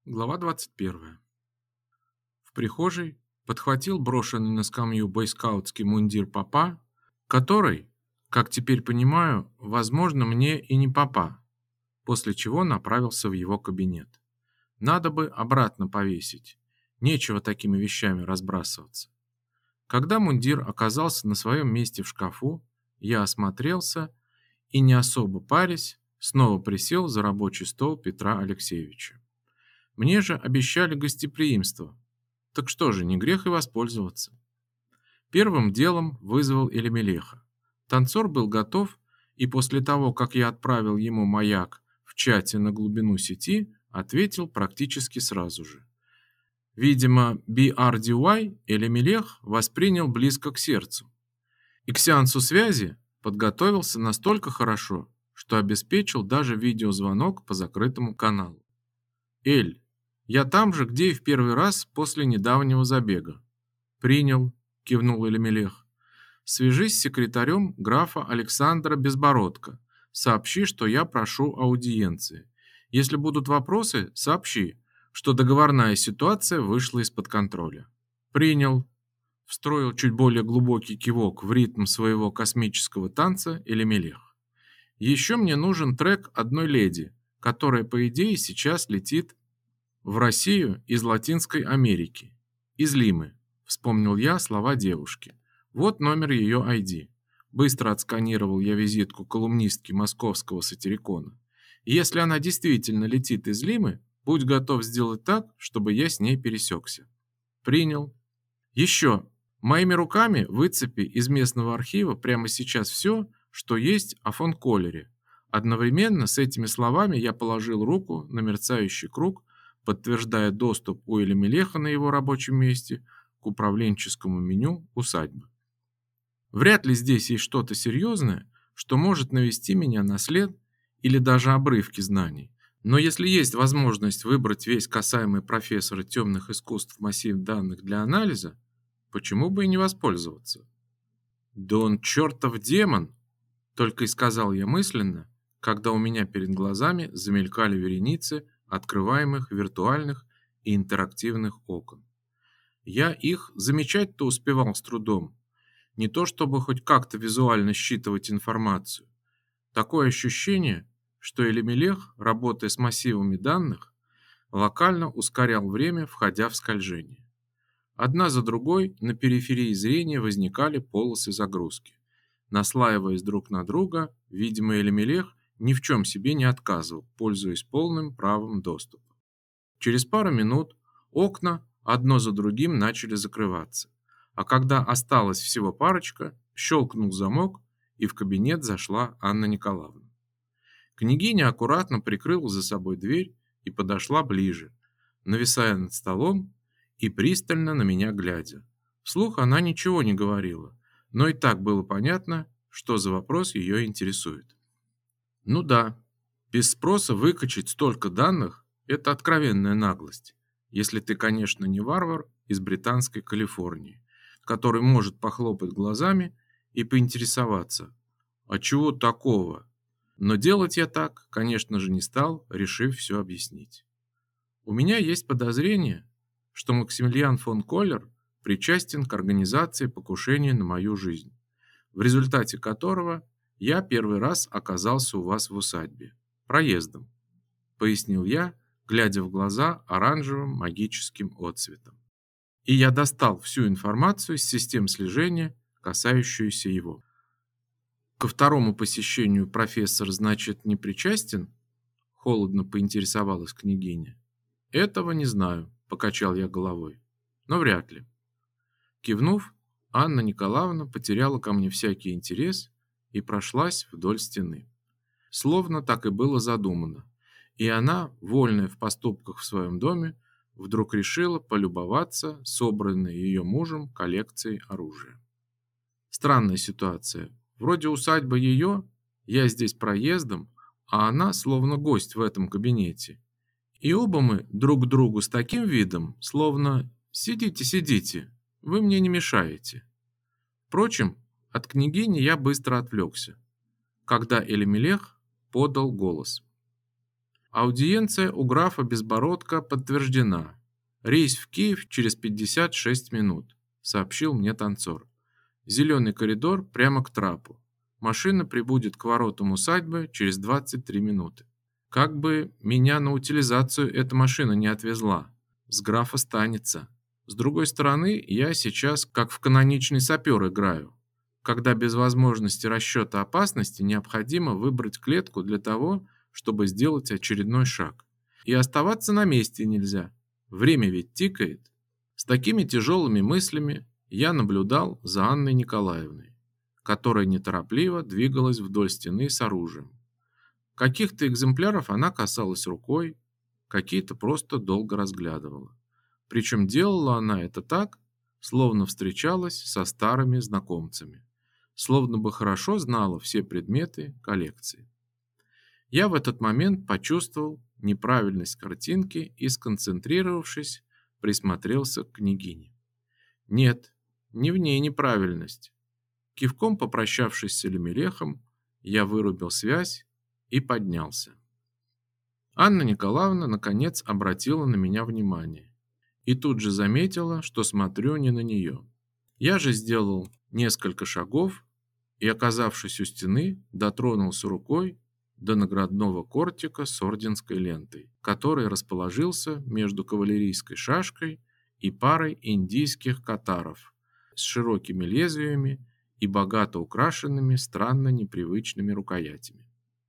Глава 21. В прихожей подхватил брошенный на скамью бойскаутский мундир попа, который, как теперь понимаю, возможно, мне и не попа, после чего направился в его кабинет. Надо бы обратно повесить. Нечего такими вещами разбрасываться. Когда мундир оказался на своем месте в шкафу, я осмотрелся и, не особо парясь, снова присел за рабочий стол Петра Алексеевича. Мне же обещали гостеприимство. Так что же, не грех и воспользоваться. Первым делом вызвал Элемелеха. Танцор был готов, и после того, как я отправил ему маяк в чате на глубину сети, ответил практически сразу же. Видимо, BRDY Элемелех воспринял близко к сердцу. И к сеансу связи подготовился настолько хорошо, что обеспечил даже видеозвонок по закрытому каналу. «Эль, я там же, где и в первый раз после недавнего забега». «Принял», — кивнул Элемелех. «Свяжись с секретарем графа Александра Безбородко. Сообщи, что я прошу аудиенции. Если будут вопросы, сообщи, что договорная ситуация вышла из-под контроля». «Принял», — встроил чуть более глубокий кивок в ритм своего космического танца Элемелех. «Еще мне нужен трек одной леди, которая, по идее, сейчас летит в Россию из Латинской Америки. Из Лимы», — вспомнил я слова девушки. «Вот номер ее ID». Быстро отсканировал я визитку колумнистки московского сатирикона. «Если она действительно летит из Лимы, будь готов сделать так, чтобы я с ней пересекся». «Принял». «Еще. Моими руками выцепи из местного архива прямо сейчас все, что есть о фон Коллере». Одновременно с этими словами я положил руку на мерцающий круг, подтверждая доступ у Элемелеха на его рабочем месте к управленческому меню усадьбы. Вряд ли здесь есть что-то серьезное, что может навести меня на след или даже обрывки знаний. Но если есть возможность выбрать весь касаемый профессора темных искусств массив данных для анализа, почему бы и не воспользоваться? «Да он чертов демон!» — только и сказал я мысленно, когда у меня перед глазами замелькали вереницы открываемых виртуальных и интерактивных окон. Я их замечать-то успевал с трудом, не то чтобы хоть как-то визуально считывать информацию. Такое ощущение, что Элемелех, работая с массивами данных, локально ускорял время, входя в скольжение. Одна за другой на периферии зрения возникали полосы загрузки. Наслаиваясь друг на друга, видимо, Элемелех ни в чем себе не отказывал, пользуясь полным правом доступа. Через пару минут окна одно за другим начали закрываться, а когда осталось всего парочка, щелкнул замок, и в кабинет зашла Анна Николаевна. Княгиня аккуратно прикрыла за собой дверь и подошла ближе, нависая над столом и пристально на меня глядя. Вслух она ничего не говорила, но и так было понятно, что за вопрос ее интересует. Ну да, без спроса выкачать столько данных — это откровенная наглость, если ты, конечно, не варвар из британской Калифорнии, который может похлопать глазами и поинтересоваться, а чего такого? Но делать я так, конечно же, не стал, решив все объяснить. У меня есть подозрение, что Максимилиан фон Коллер причастен к организации покушения на мою жизнь, в результате которого я первый раз оказался у вас в усадьбе. Проездом, пояснил я, глядя в глаза оранжевым магическим отцветом. И я достал всю информацию из систем слежения, касающуюся его. Ко второму посещению профессор, значит, не причастен? Холодно поинтересовалась княгиня. Этого не знаю, покачал я головой. Но вряд ли. Кивнув, Анна Николаевна потеряла ко мне всякий интерес и прошлась вдоль стены. Словно так и было задумано. И она, вольная в поступках в своем доме, вдруг решила полюбоваться собранной ее мужем коллекцией оружия. Странная ситуация. Вроде усадьба ее, я здесь проездом, а она словно гость в этом кабинете. И оба мы друг к другу с таким видом, словно «сидите, сидите, вы мне не мешаете». Впрочем, от княгини я быстро отвлекся, когда Элемелех подал голос. Аудиенция у графа Безбородко подтверждена. Рейс в Киев через 56 минут, сообщил мне танцор. Зеленый коридор прямо к трапу. Машина прибудет к воротам усадьбы через 23 минуты. Как бы меня на утилизацию эта машина не отвезла. С графа станется. С другой стороны, я сейчас как в каноничный сапер играю, когда без возможности расчета опасности необходимо выбрать клетку для того, чтобы сделать очередной шаг. И оставаться на месте нельзя. Время ведь тикает. С такими тяжелыми мыслями я наблюдал за Анной Николаевной, которая неторопливо двигалась вдоль стены с оружием. Каких-то экземпляров она касалась рукой, какие-то просто долго разглядывала. Причем делала она это так, словно встречалась со старыми знакомцами, словно бы хорошо знала все предметы коллекции. Я в этот момент почувствовал неправильность картинки и, сконцентрировавшись, присмотрелся к княгине. Нет, не в ней неправильность. Кивком попрощавшись с Элемелехом, я вырубил связь и поднялся. Анна Николаевна наконец обратила на меня внимание и тут же заметила, что смотрю не на нее. Я же сделал несколько шагов и, оказавшись у стены, дотронулся рукой до наградного кортика с орденской лентой, который расположился между кавалерийской шашкой и парой индийских катаров с широкими лезвиями и богато украшенными странно непривычными рукоятями.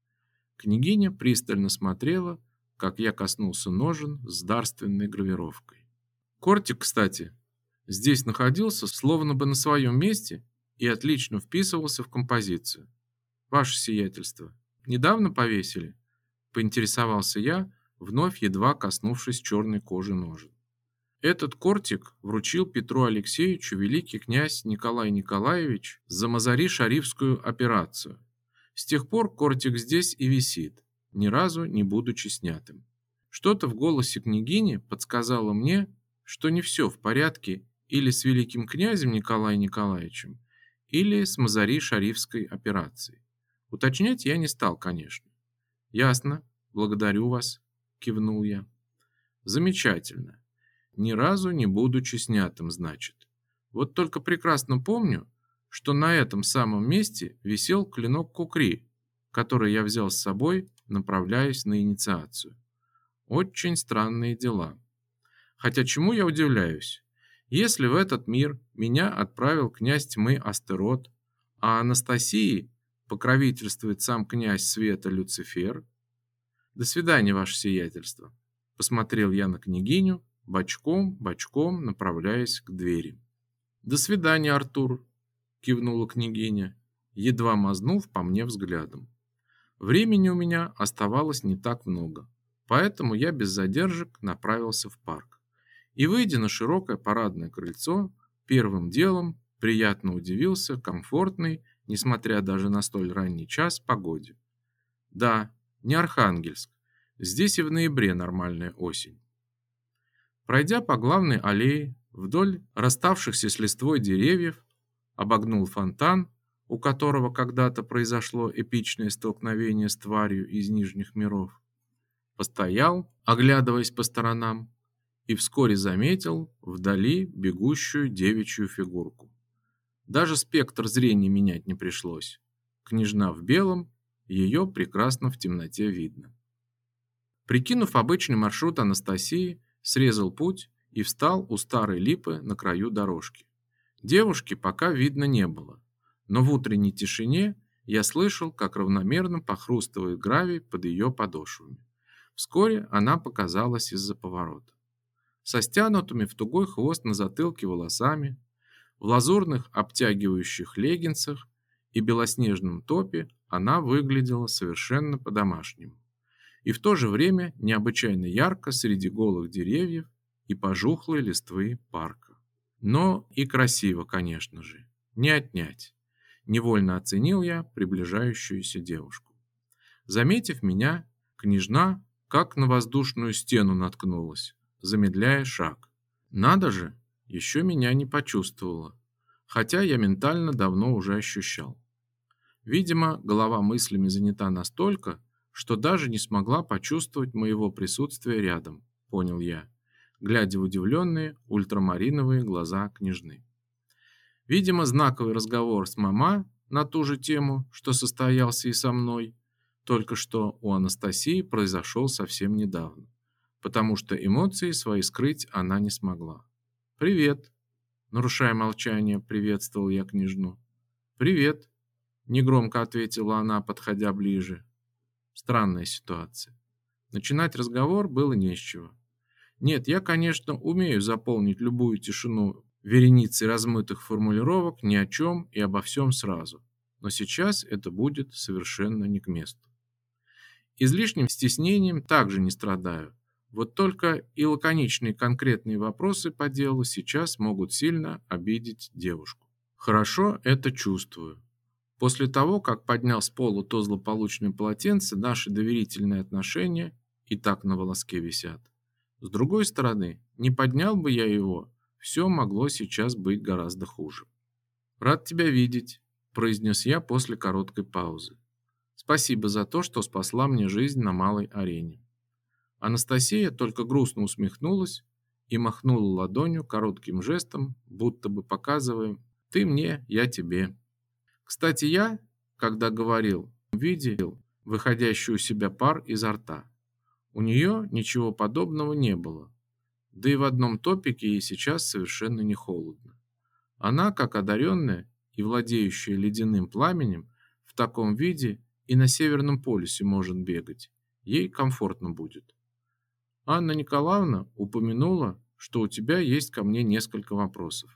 Княгиня пристально смотрела, как я коснулся ножен с дарственной гравировкой. Кортик, кстати, здесь находился словно бы на своем месте и отлично вписывался в композицию. Ваше сиятельство, недавно повесили? Поинтересовался я, вновь едва коснувшись черной кожи ножен. Этот кортик вручил Петру Алексеевичу великий князь Николай Николаевич за Мазари-Шарифскую операцию. С тех пор кортик здесь и висит, ни разу не будучи снятым. Что-то в голосе княгини подсказало мне, что не все в порядке или с великим князем Николаем Николаевичем, или с Мазари-Шарифской операцией. Уточнять я не стал, конечно. Ясно, благодарю вас, кивнул я. Замечательно. Ни разу не будучи снятым, значит. Вот только прекрасно помню, что на этом самом месте висел клинок кукри, который я взял с собой, направляясь на инициацию. Очень странные дела. Хотя чему я удивляюсь? Если в этот мир меня отправил князь тьмы Астерот, а Анастасии покровительствует сам князь света Люцифер. До свидания, ваше сиятельство. Посмотрел я на княгиню, бочком направляясь к двери. До свидания, Артур, кивнула княгиня, едва мазнув по мне взглядом. Времени у меня оставалось не так много, поэтому я без задержек направился в парк. И, выйдя на широкое парадное крыльцо, первым делом приятно удивился комфортной, несмотря даже на столь ранний час, погоде. Да, не Архангельск, здесь и в ноябре нормальная осень. Пройдя по главной аллее, вдоль расставшихся с листвой деревьев, обогнул фонтан, у которого когда-то произошло эпичное столкновение с тварью из нижних миров. Постоял, оглядываясь по сторонам, и вскоре заметил вдали бегущую девичью фигурку. Даже спектр зрения менять не пришлось. Княжна в белом, ее прекрасно в темноте видно. Прикинув обычный маршрут Анастасии, срезал путь и встал у старой липы на краю дорожки. Девушки пока видно не было, но в утренней тишине я слышал, как равномерно похрустывает гравий под ее подошвами. Вскоре она показалась из-за поворота. Со стянутыми в тугой хвост на затылке волосами, в лазурных обтягивающих леггинсах и белоснежном топе она выглядела совершенно по-домашнему. И в то же время необычайно ярко среди голых деревьев и пожухлой листвы парка. Но и красиво, конечно же, не отнять. Невольно оценил я приближающуюся девушку. Заметив меня, княжна как на воздушную стену наткнулась, замедляя шаг. Надо же, еще меня не почувствовала, хотя я ментально давно уже ощущал. Видимо, голова мыслями занята настолько, что даже не смогла почувствовать моего присутствия рядом, понял я, глядя в удивленные ультрамариновые глаза княжны. Видимо, знаковый разговор с мама на ту же тему, что состоялся и со мной, только что у Анастасии произошел совсем недавно, потому что эмоции свои скрыть она не смогла. «Привет!» – нарушая молчание, приветствовал я княжну. «Привет!» – негромко ответила она, подходя ближе. Странная ситуация. Начинать разговор было не с чего. Нет, я, конечно, умею заполнить любую тишину вереницей размытых формулировок ни о чем и обо всем сразу, но сейчас это будет совершенно не к месту. Излишним стеснением также не страдаю. Вот только и лаконичные конкретные вопросы по делу сейчас могут сильно обидеть девушку. Хорошо это чувствую. После того, как поднял с пола то злополучное полотенце, наши доверительные отношения и так на волоске висят. С другой стороны, не поднял бы я его, все могло сейчас быть гораздо хуже. «Рад тебя видеть», – произнес я после короткой паузы. «Спасибо за то, что спасла мне жизнь на малой арене». Анастасия только грустно усмехнулась и махнула ладонью коротким жестом, будто бы показывая «ты мне, я тебе». Кстати, я, когда говорил, видел выходящий у себя пар изо рта. У нее ничего подобного не было. Да и в одном топике ей сейчас совершенно не холодно. Она, как одаренная и владеющая ледяным пламенем, в таком виде и на Северном полюсе может бегать. Ей комфортно будет. Анна Николаевна упомянула, что у тебя есть ко мне несколько вопросов.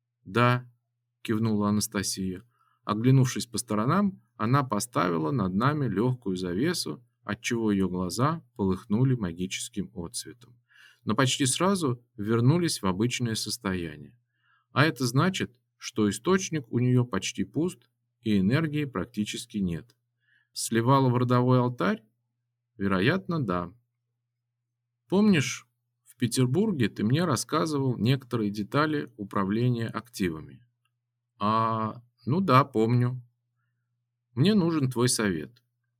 Да, кивнула Анастасия. Оглянувшись по сторонам, она поставила над нами легкую завесу, отчего ее глаза полыхнули магическим отцветом, но почти сразу вернулись в обычное состояние. А это значит, что источник у нее почти пуст и энергии практически нет. Сливала в родовой алтарь? Вероятно, да. Помнишь, в Петербурге ты мне рассказывал некоторые детали управления активами? Ну да, помню. Мне нужен твой совет.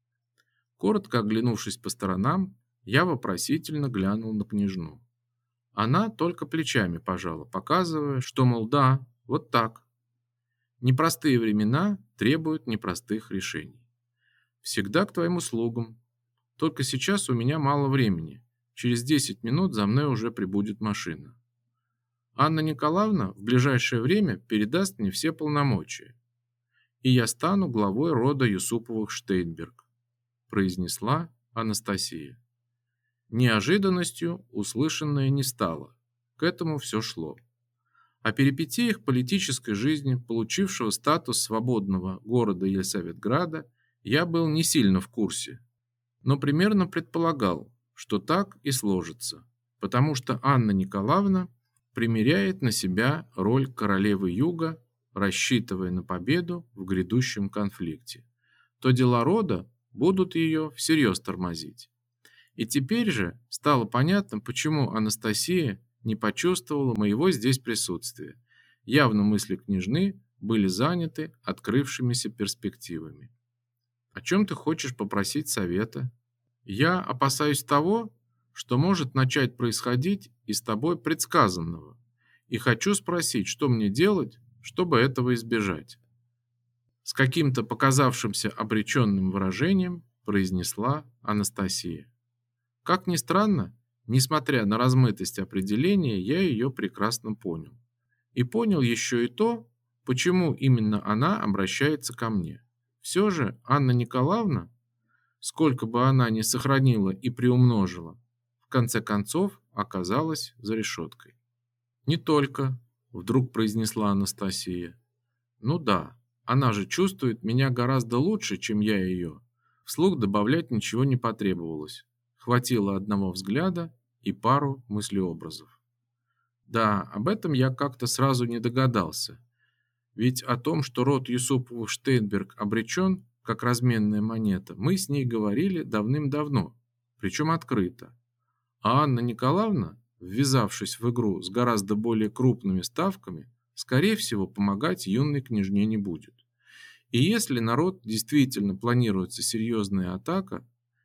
Коротко оглянувшись по сторонам, я вопросительно глянул на княжну. Она только плечами пожала, показывая, что, мол, да, вот так. Непростые времена требуют непростых решений. Всегда к твоим услугам. Только сейчас у меня мало времени. Через 10 минут за мной уже прибудет машина. Анна Николаевна в ближайшее время передаст мне все полномочия, и я стану главой рода Юсуповых-Штейнберг, произнесла Анастасия. Неожиданностью услышанное не стало. К этому все шло. О перипетиях политической жизни, получившего статус свободного города Елисаветграда, я был не сильно в курсе, но примерно предполагал, что так и сложится, потому что Анна Николаевна примеряет на себя роль королевы Юга, рассчитывая на победу в грядущем конфликте. То дела рода будут ее всерьез тормозить. И теперь же стало понятно, почему Анастасия не почувствовала моего здесь присутствия. Явно мысли княжны были заняты открывшимися перспективами. О чем ты хочешь попросить совета? Я опасаюсь того, что может начать происходить из тобой предсказанного, и хочу спросить, что мне делать, чтобы этого избежать. С каким-то показавшимся обреченным выражением произнесла Анастасия. Как ни странно, несмотря на размытость определения, я ее прекрасно понял. И понял еще и то, почему именно она обращается ко мне. Все же Анна Николаевна, сколько бы она ни сохранила и приумножила, в конце концов оказалась за решеткой. «Не только», — вдруг произнесла Анастасия. «Ну да, она же чувствует меня гораздо лучше, чем я ее». Вслух добавлять ничего не потребовалось. Хватило одного взгляда и пару мыслеобразов. Да, об этом я как-то сразу не догадался. Ведь о том, что род Юсуповых-Штейнберг обречен, как разменная монета, мы с ней говорили давным-давно, причем открыто. А Анна Николаевна, ввязавшись в игру с гораздо более крупными ставками, скорее всего, помогать юной княжне не будет. И если народ действительно планируется серьезная атака,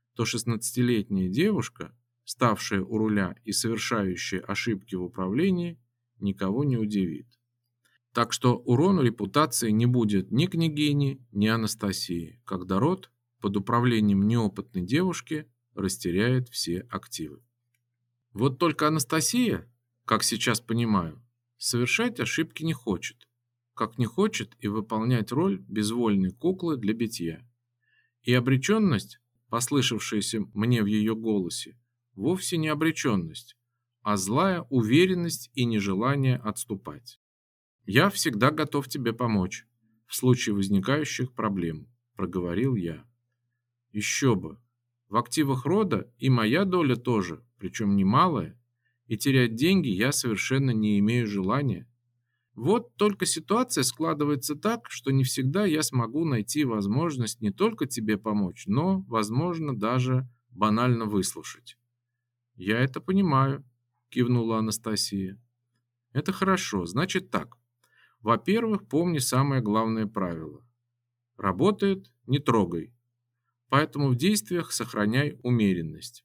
то 16-летняя девушка, ставшая у руля и совершающая ошибки в управлении, никого не удивит. Так что урону репутации не будет ни княгини, ни Анастасии, когда род под управлением неопытной девушки растеряет все активы. Вот только Анастасия, как сейчас понимаю, совершать ошибки не хочет, как не хочет и выполнять роль безвольной куклы для битья. И обреченность, послышавшаяся мне в ее голосе, вовсе не обреченность, а злая уверенность и нежелание отступать. «Я всегда готов тебе помочь в случае возникающих проблем», – проговорил я. «Еще бы! В активах рода и моя доля тоже, причем немалая, и терять деньги я совершенно не имею желания. Вот только ситуация складывается так, что не всегда я смогу найти возможность не только тебе помочь, но, возможно, даже банально выслушать». «Я это понимаю», – кивнула Анастасия. «Это хорошо, значит так. Во-первых, помни самое главное правило. Работает – не трогай. Поэтому в действиях сохраняй умеренность.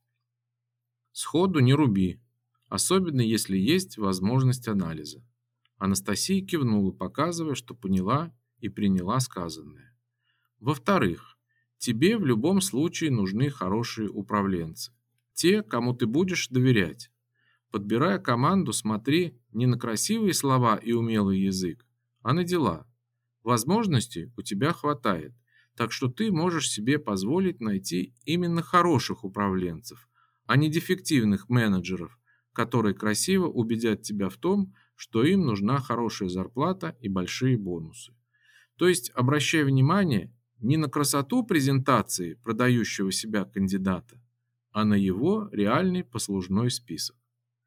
Сходу не руби, особенно если есть возможность анализа». Анастасия кивнула, показывая, что поняла и приняла сказанное. «Во-вторых, тебе в любом случае нужны хорошие управленцы. Те, кому ты будешь доверять. Подбирая команду, смотри не на красивые слова и умелый язык, а на дела. Возможностей у тебя хватает, так что ты можешь себе позволить найти именно хороших управленцев, а не дефективных менеджеров, которые красиво убедят тебя в том, что им нужна хорошая зарплата и большие бонусы. То есть обращай внимание не на красоту презентации продающего себя кандидата, а на его реальный послужной список».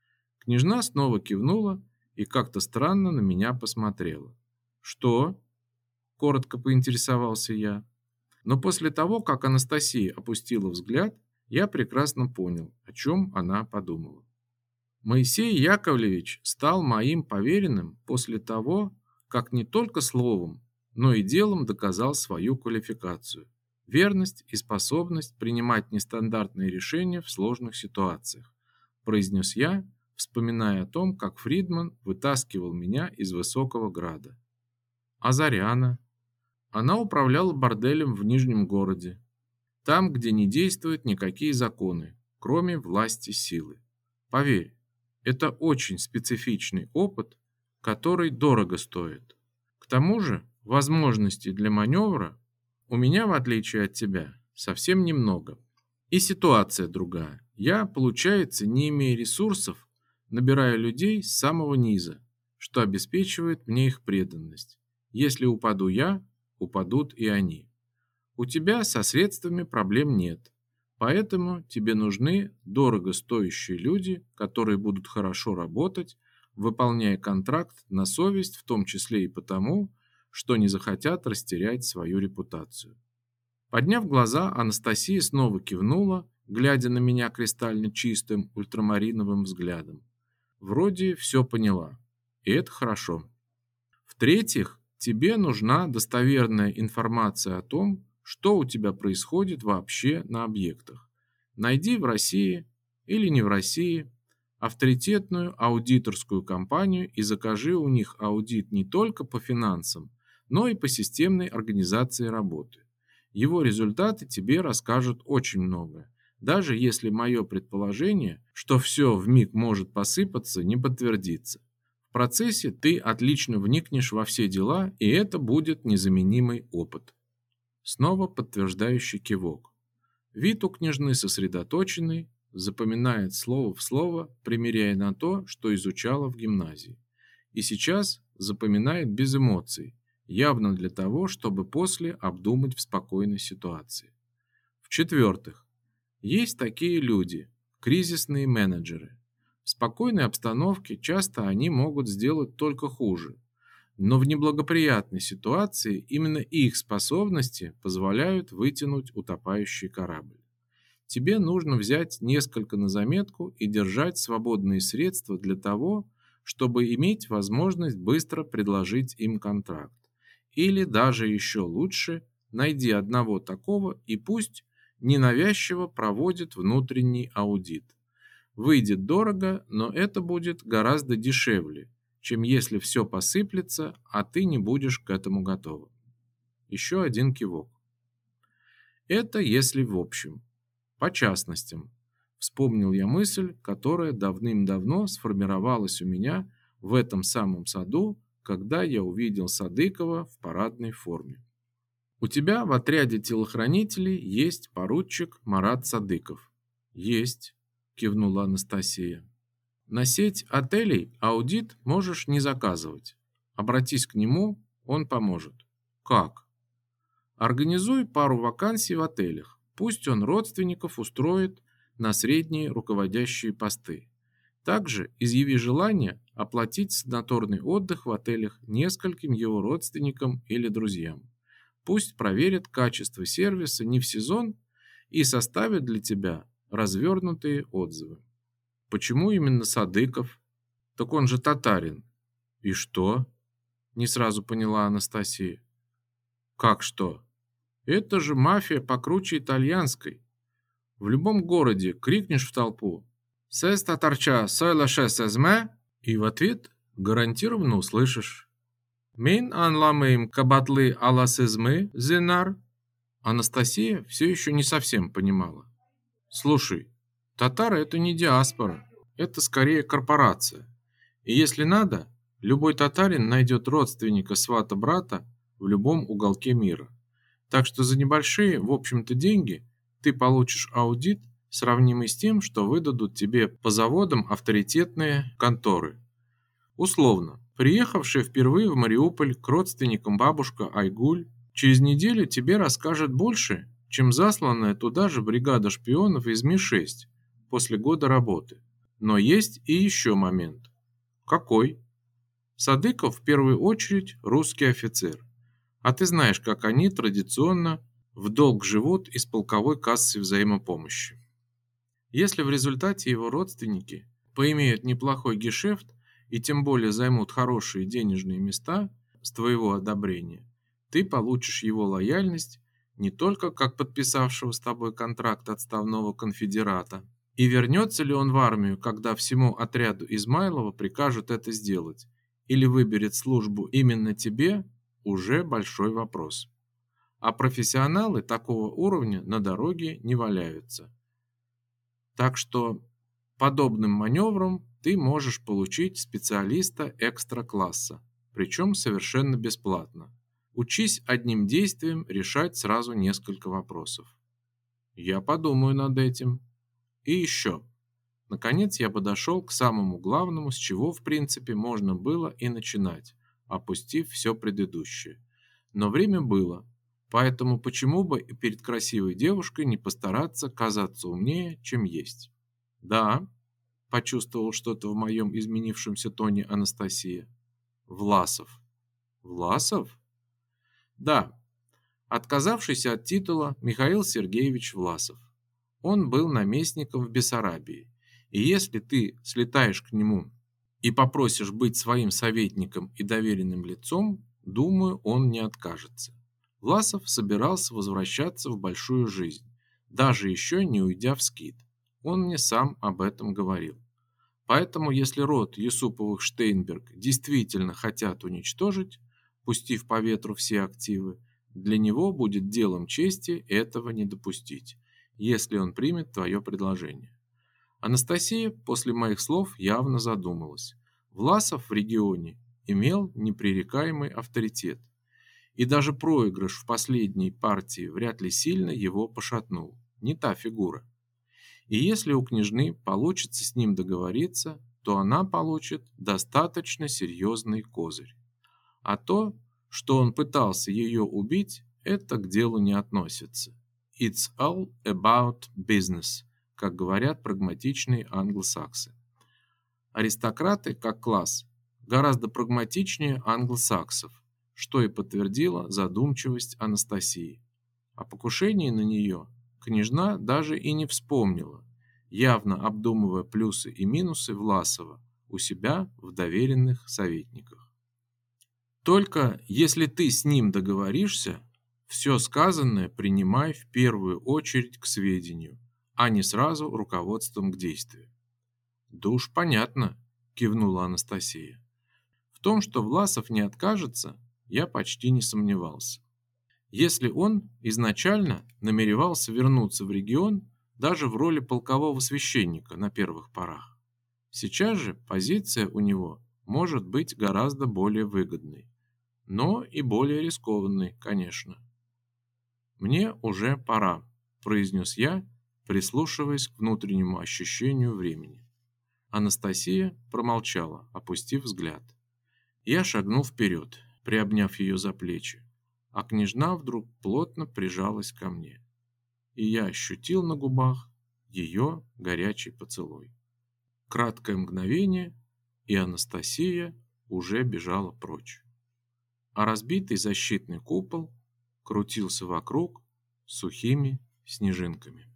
Княжна снова кивнула и как-то странно на меня посмотрела. «Что?» – коротко поинтересовался я. Но после того, как Анастасия опустила взгляд, я прекрасно понял, о чем она подумала. Моисей Яковлевич стал моим поверенным после того, как не только словом, но и делом доказал свою квалификацию, верность и способность принимать нестандартные решения в сложных ситуациях, произнес я, вспоминая о том, как Фридман вытаскивал меня из высокого града. А Заряна? Она управляла борделем в Нижнем городе, там, где не действуют никакие законы, кроме власти силы. Поверь, это очень специфичный опыт, который дорого стоит. К тому же, возможностей для маневра у меня, в отличие от тебя, совсем немного. И ситуация другая. Я, получается, не имея ресурсов, набираю людей с самого низа, что обеспечивает мне их преданность. Если упаду я, упадут и они. У тебя со средствами проблем нет, поэтому тебе нужны дорого стоящие люди, которые будут хорошо работать, выполняя контракт на совесть, в том числе и потому, что не захотят растерять свою репутацию. Подняв глаза, Анастасия снова кивнула, глядя на меня кристально чистым ультрамариновым взглядом. Вроде все поняла, и это хорошо. В-третьих, тебе нужна достоверная информация о том, что у тебя происходит вообще на объектах. Найди в России или не в России авторитетную аудиторскую компанию и закажи у них аудит не только по финансам, но и по системной организации работы. Его результаты тебе расскажут очень многое, даже если мое предположение, что все вмиг может посыпаться, не подтвердится. В процессе ты отлично вникнешь во все дела, и это будет незаменимый опыт. Снова подтверждающий кивок. Вид у княжны сосредоточенный, запоминает слово в слово, примеряя на то, что изучала в гимназии. И сейчас запоминает без эмоций, явно для того, чтобы после обдумать в спокойной ситуации. В-четвертых, есть такие люди, кризисные менеджеры. В спокойной обстановке часто они могут сделать только хуже, но в неблагоприятной ситуации именно их способности позволяют вытянуть утопающий корабль. Тебе нужно взять несколько на заметку и держать свободные средства для того, чтобы иметь возможность быстро предложить им контракт. Или даже еще лучше, найди одного такого и пусть ненавязчиво проводит внутренний аудит. Выйдет дорого, но это будет гораздо дешевле, чем если все посыплется, а ты не будешь к этому готова. Еще один кивок. Это если в общем. По частностям. Вспомнил я мысль, которая давным-давно сформировалась у меня в этом самом саду, когда я увидел Садыкова в парадной форме. У тебя в отряде телохранителей есть поручик Марат Садыков. Есть, кивнула Анастасия. На сеть отелей аудит можешь не заказывать. Обратись к нему, он поможет. Как? Организуй пару вакансий в отелях. Пусть он родственников устроит на средние руководящие посты. Также изъяви желание оплатить санаторный отдых в отелях нескольким его родственникам или друзьям. Пусть проверят качество сервиса не в сезон и составят для тебя развернутые отзывы. Почему именно Садыков? Так он же татарин. И что? Не сразу поняла Анастасия. Как что? Это же мафия покруче итальянской. В любом городе крикнешь в толпу «Сес татарча сойлаше сезме» и в ответ гарантированно услышишь «Мин анламеем кабатлы ала сезмы зинар». Анастасия все еще не совсем понимала. Слушай, татары это не диаспора, это скорее корпорация. И если надо, любой татарин найдет родственника свата-брата в любом уголке мира. Так что за небольшие, в общем-то, деньги ты получишь аудит, сравнимый с тем, что выдадут тебе по заводам авторитетные конторы. Условно, приехавшая впервые в Мариуполь к родственникам бабушка Айгуль, через неделю тебе расскажет больше, чем засланная туда же бригада шпионов из Ми-6 после года работы. Но есть и еще момент. Какой? Садыков в первую очередь русский офицер. А ты знаешь, как они традиционно в долг живут из полковой кассы взаимопомощи. Если в результате его родственники поимеют неплохой гешефт и тем более займут хорошие денежные места с твоего одобрения, ты получишь его лояльность не только как подписавшего с тобой контракт отставного конфедерата, и вернется ли он в армию, когда всему отряду Измайлова прикажут это сделать, или выберет службу именно тебе, уже большой вопрос. А профессионалы такого уровня на дороге не валяются. Так что подобным маневром ты можешь получить специалиста экстра-класса, причем совершенно бесплатно. Учись одним действием решать сразу несколько вопросов. Я подумаю над этим. И еще. Наконец я подошел к самому главному, с чего в принципе можно было и начинать, опустив все предыдущее. Но время было, поэтому почему бы и перед красивой девушкой не постараться казаться умнее, чем есть. Да, почувствовал что-то в моем изменившемся тоне Анастасия. Власов. Власов? Да, отказавшийся от титула Михаил Сергеевич Власов. Он был наместником в Бессарабии, и если ты слетаешь к нему и попросишь быть своим советником и доверенным лицом, думаю, он не откажется. Власов собирался возвращаться в большую жизнь, даже еще не уйдя в скит. Он мне сам об этом говорил. Поэтому, если род Юсуповых-Штейнберг действительно хотят уничтожить, пустив по ветру все активы, для него будет делом чести этого не допустить, если он примет твое предложение. Анастасия после моих слов явно задумалась. Власов в регионе имел непререкаемый авторитет, и даже проигрыш в последней партии вряд ли сильно его пошатнул. Не та фигура. И если у княжны получится с ним договориться, то она получит достаточно серьезный козырь. А то, что он пытался ее убить, это к делу не относится. It's all about business, как говорят прагматичные англосаксы. Аристократы, как класс, гораздо прагматичнее англосаксов, что и подтвердила задумчивость Анастасии. О покушении на нее княжна даже и не вспомнила, явно обдумывая плюсы и минусы Власова у себя в доверенных советниках. Только если ты с ним договоришься, Все сказанное принимай в первую очередь к сведению, а не сразу руководством к действию. Да уж понятно, кивнула Анастасия. В том, что Власов не откажется, я почти не сомневался. Если он изначально намеревался вернуться в регион даже в роли полкового священника на первых порах. Сейчас же позиция у него может быть гораздо более выгодной, но и более рискованной, конечно. «Мне уже пора», – произнес я, прислушиваясь к внутреннему ощущению времени. Анастасия промолчала, опустив взгляд. Я шагнул вперед, приобняв ее за плечи, а княжна вдруг плотно прижалась ко мне, и я ощутил на губах ее горячий поцелуй. Краткое мгновение, и Анастасия уже бежала прочь, а разбитый защитный купол крутился вокруг сухими снежинками.